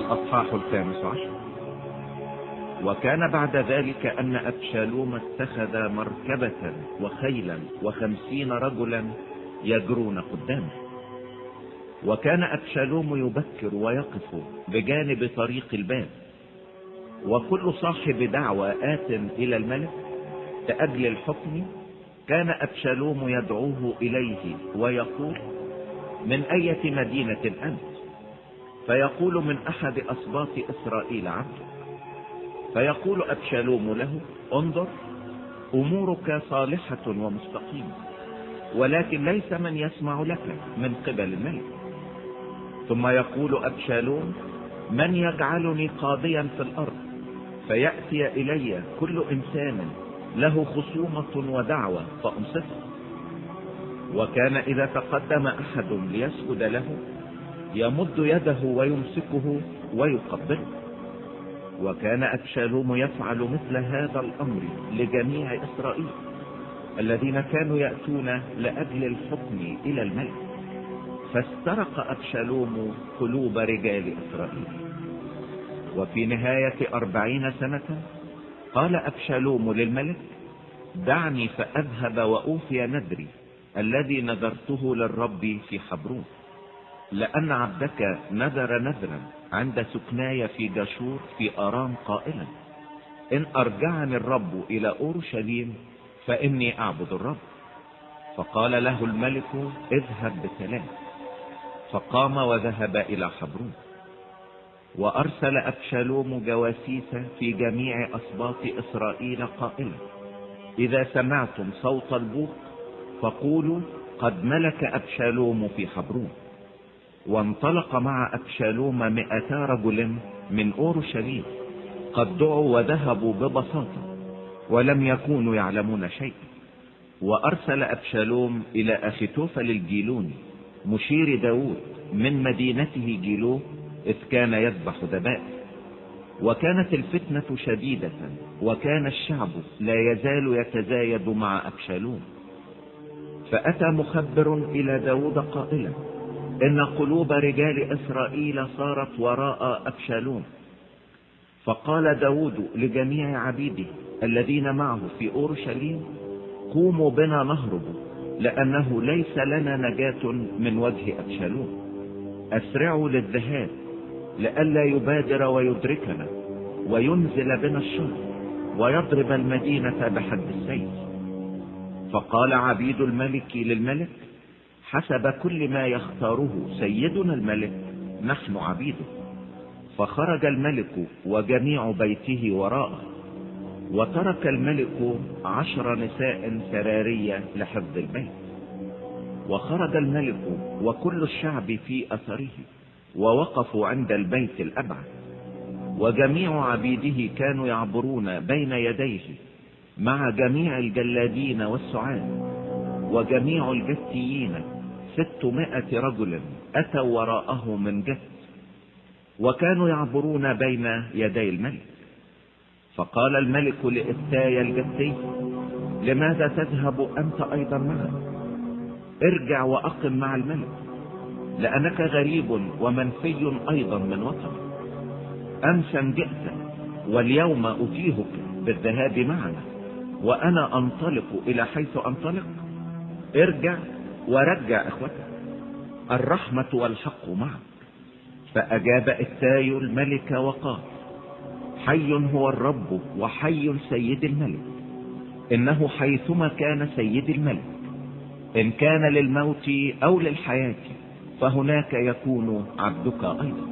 الأصحاح 15. وكان بعد ذلك أن أبشالوم اتخذ مركبة وخيلا 50 رجلا يجرون قدامه. وكان أبشالوم يبكر ويقف بجانب طريق الباب، وكل صاحب دعوى آت إلى الملك لأجل الحكم كان أبشالوم يدعوه إليه ويقول: من أية مدينة أنت؟ فيقول: من أحد أسباط إسرائيل عبدك. فيقول أبشالوم له: انظر، أمورك صالحة ومستقيمة، ولكن ليس من يسمع لك من قبل الملك. ثم يقول أبشالوم: من يجعلني قاضيا في الأرض فيأتي إلي كل إنسان له خصومة ودعوة فأنصفه؟ وكان إذا تقدم أحد ليسجد له يمد يده ويمسكه ويقبله. وكان أبشالوم يفعل مثل هذا الأمر لجميع إسرائيل الذين كانوا يأتون لأجل الحكم إلى الملك. فاسترق أبشالوم قلوب رجال إسرائيل. وفي نهاية 40 سنة قال أبشالوم للملك: دعني فأذهب وأوفي ندري الذي نذرته للرب في حبرون، لأن عبدك نذر نذرا عند سكناي في جاشور في آرام قائلا: إن أرجعني الرب إلى أورشليم فإني أعبد الرب. فقال له الملك: اذهب بسلام. فقام وذهب إلى حبرون. وأرسل أبشالوم جواسيس في جميع أسباط إسرائيل قائلا: إذا سمعتم صوت البوق فقولوا: قد ملك أبشالوم في حبرون. وانطلق مع أبشالوم 200 رجل من أورشليم، قد دعوا وذهبوا ببساطة ولم يكونوا يعلمون شيئا. وأرسل أبشالوم إلى أخيتوفل الجيلوني مشير داود من مدينته جيلو، إذ كان يذبح ذبائح. وكانت الفتنة شديدة، وكان الشعب لا يزال يتزايد مع أبشالوم. فأتى مخبر إلى داود قائلا: إن قلوب رجال إسرائيل صارت وراء أبشالوم. فقال داود لجميع عبيده الذين معه في أورشليم: قوموا بنا نهرب، لأنه ليس لنا نجاة من وجه أبشالوم. أسرعوا للذهاب لئلا يبادر ويدركنا وينزل بنا الشر ويضرب المدينة بحد السيف. فقال عبيد الملك للملك: حسب كل ما يختاره سيدنا الملك نحن عبيده. فخرج الملك وجميع بيته وراءه. وترك الملك 10 نساء سرارية لحفظ البيت. وخرج الملك وكل الشعب في أثره ووقفوا عند البيت الأبعد. وجميع عبيده كانوا يعبرون بين يديه مع جميع الجلادين والسعاد. وجميع الجتيين 600 رجل أتوا وراءه من جت، وكانوا يعبرون بين يدي الملك. فقال الملك لإتاي الجتي: لماذا تذهب أنت أيضا معنا؟ ارجع وأقم مع الملك، لأنك غريب ومنفي أيضا من وطنك. أمسا جئت، واليوم أتيهك بالذهاب معنا، وأنا أنطلق إلى حيث أنطلق. ارجع ورجع إخوتك، الرحمة والحق معك. فأجاب إتاي الملك وقال: حي هو الرب وحي سيد الملك، إنه حيثما كان سيد الملك، إن كان للموت أو للحياة فهناك يكون عبدك أيضا.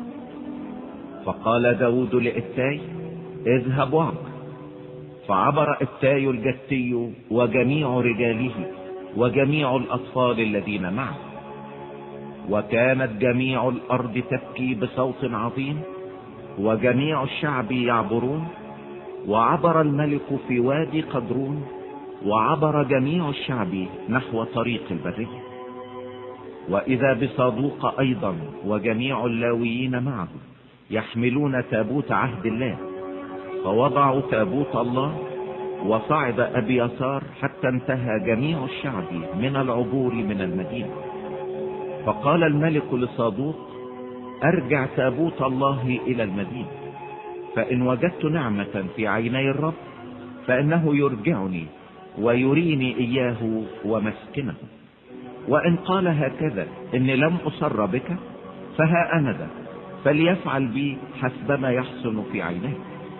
فقال داود لإتاي: اذهب وعبر. فعبر إتاي الجتي وجميع رجاله وجميع الأطفال الذين معه. وكانت جميع الأرض تبكي بصوت عظيم، وجميع الشعب يعبرون. وعبر الملك في وادي قدرون، وعبر جميع الشعب نحو طريق البرية. وإذا بصادوق أيضا وجميع اللاويين معه يحملون تابوت عهد الله. فوضعوا تابوت الله، وصعد أبياثار حتى انتهى جميع الشعب من العبور من المدينة. فقال الملك لصادوق: أرجع تابوت الله إلى المدينة، فإن وجدت نعمة في عيني الرب فإنه يرجعني ويريني إياه ومسكنه. وإن قال هكذا إني لم أصر بك فها أنا ذا، فليفعل بي حسب ما يحسن في عينيه.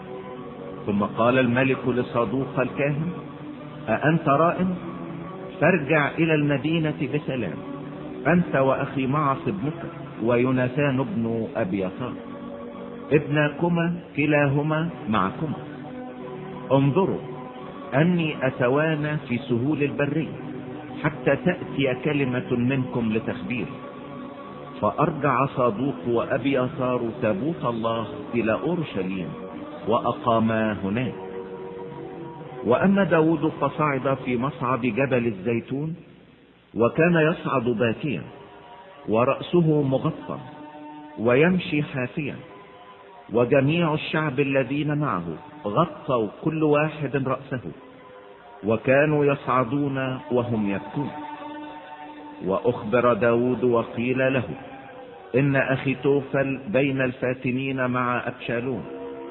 ثم قال الملك لصادوق الكاهن: أأنت راء؟ فارجع إلى المدينة بسلام، أنت وأخي معص ابنك ويوناثان ابن أبياثار ابناكما كلاهما معكما. انظروا أني أتوانى في سهول البرية حتى تأتي كلمة منكم لتخبير. فأرجع صادوق وأبياثار تابوت الله إلى أورشليم وأقاما هناك. وأما داود فصعد في مصعد جبل الزيتون، وكان يصعد باكيا ورأسه مغطى ويمشي حافيا، وجميع الشعب الذين معه غطوا كل واحد رأسه، وكانوا يصعدون وهم يبكون. وأخبر داود وقيل له: إن أخيتوفل بين الفاتنين مع أبشالوم.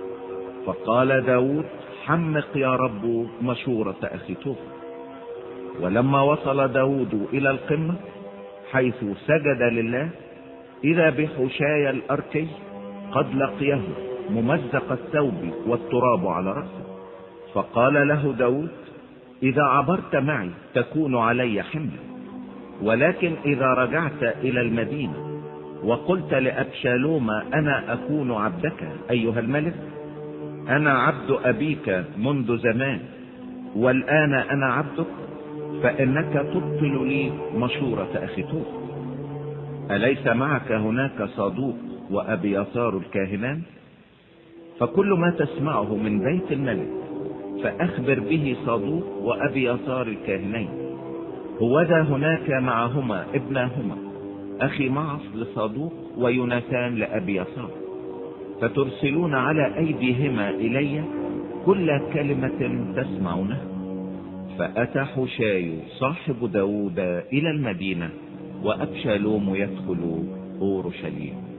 فقال داود: حمق يا رب مشورة أخيتوفل. ولما وصل داود إلى القمة حيث سجد لله، إذا بحشاي الأركي قد لقيه ممزق الثوب والتراب على رأسه. فقال له داود: إذا عبرت معي تكون علي حملا، ولكن إذا رجعت إلى المدينة وقلت لأبشالوم: أنا أكون عبدك أيها الملك، أنا عبد أبيك منذ زمان والآن أنا عبدك، فإنك تبطل لي مشورة أخيتوفل. أليس معك هناك صادوق وأبياثار الكاهنان؟ فكل ما تسمعه من بيت الملك فأخبر به صادوق وأبياثار الكاهنين. هوذا هناك معهما ابناهما أخي معص لصادوق ويوناثان لأبياثار، فترسلون على أيديهما إلي كل كلمة تسمعونها. فأتى حشاي صاحب داود إلى المدينة، وأبشالوم يدخل أورشليم.